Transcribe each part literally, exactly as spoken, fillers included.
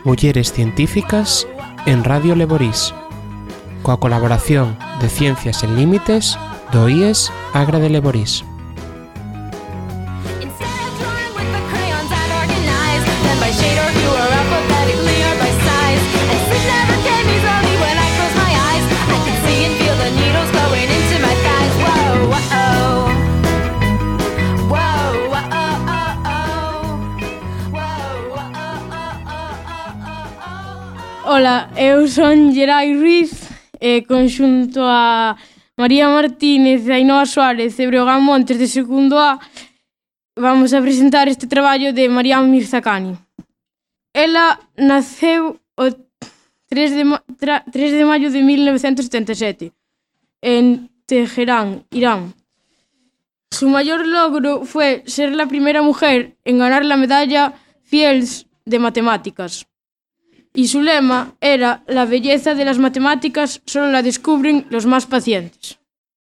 Mulleres Científicas en Radio Leborís, coa colaboración de Ciencias Sen Límites do I E S Agra de Leborís. Ola, eu son Gerai Ruiz e conxunto a María Martínez e Ainhoa Suárez e Breogán Montes de segundo A vamos a presentar este traballo de Mariam Mirzakhani. Ela naceu o tres de maio de mil novecentos setenta e sete en Teherán, Irán. Su mayor logro fue ser la primera mujer en ganar la medalla Fields de matemáticas. Y su lema era: la belleza de las matemáticas solo la descubren los más pacientes.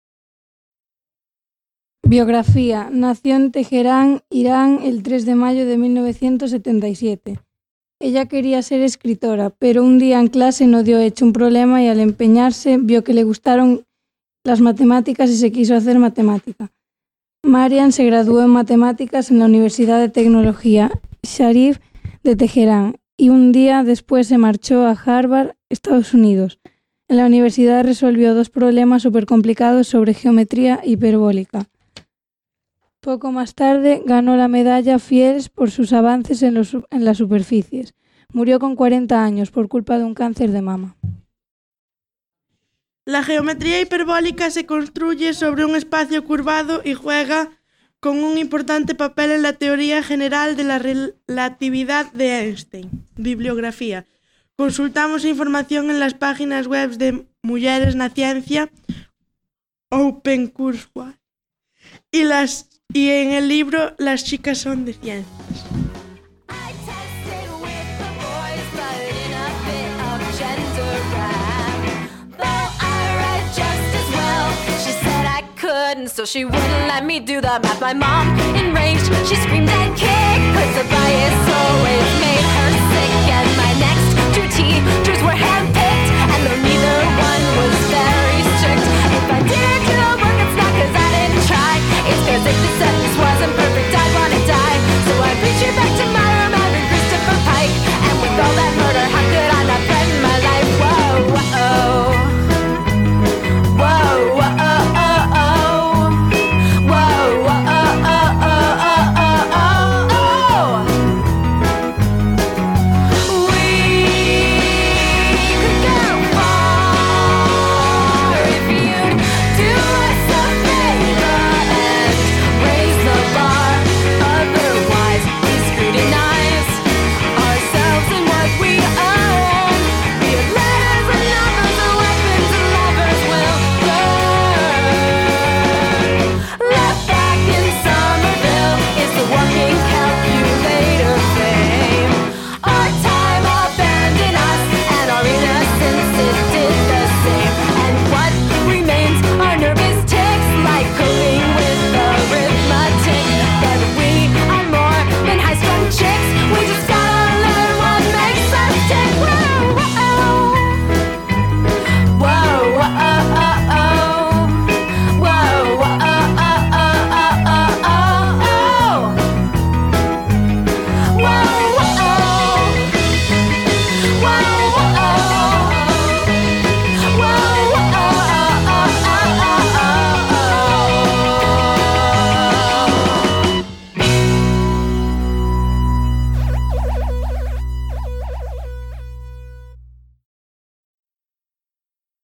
Biografía. Nació en Teherán, Irán, el tres de mayo de mil novecientos setenta y siete. Ella quería ser escritora, pero un día en clase no dio hecho un problema y al empeñarse vio que le gustaron las matemáticas y se quiso hacer matemática. Mariam se graduó en matemáticas en la Universidad de Tecnología Sharif de Teherán y un día después se marchó a Harvard, Estados Unidos. En la universidad resolvió dos problemas súper complicados sobre geometría hiperbólica. Poco más tarde ganó la medalla Fields por sus avances en, los, en las superficies. Murió con cuarenta años por culpa de un cáncer de mama. La geometría hiperbólica se construye sobre un espacio curvado y juega con un importante papel en la teoría general de la relatividad de Einstein. Bibliografía. Consultamos información en las páginas web de Mulleres na Ciencia, OpenCourseware, y, las, y en el libro Las chicas son de ciencias. So she wouldn't let me do the math. My mom, enraged, she screamed and kicked, 'cause the bias always made her sick. And my next two teachers were hand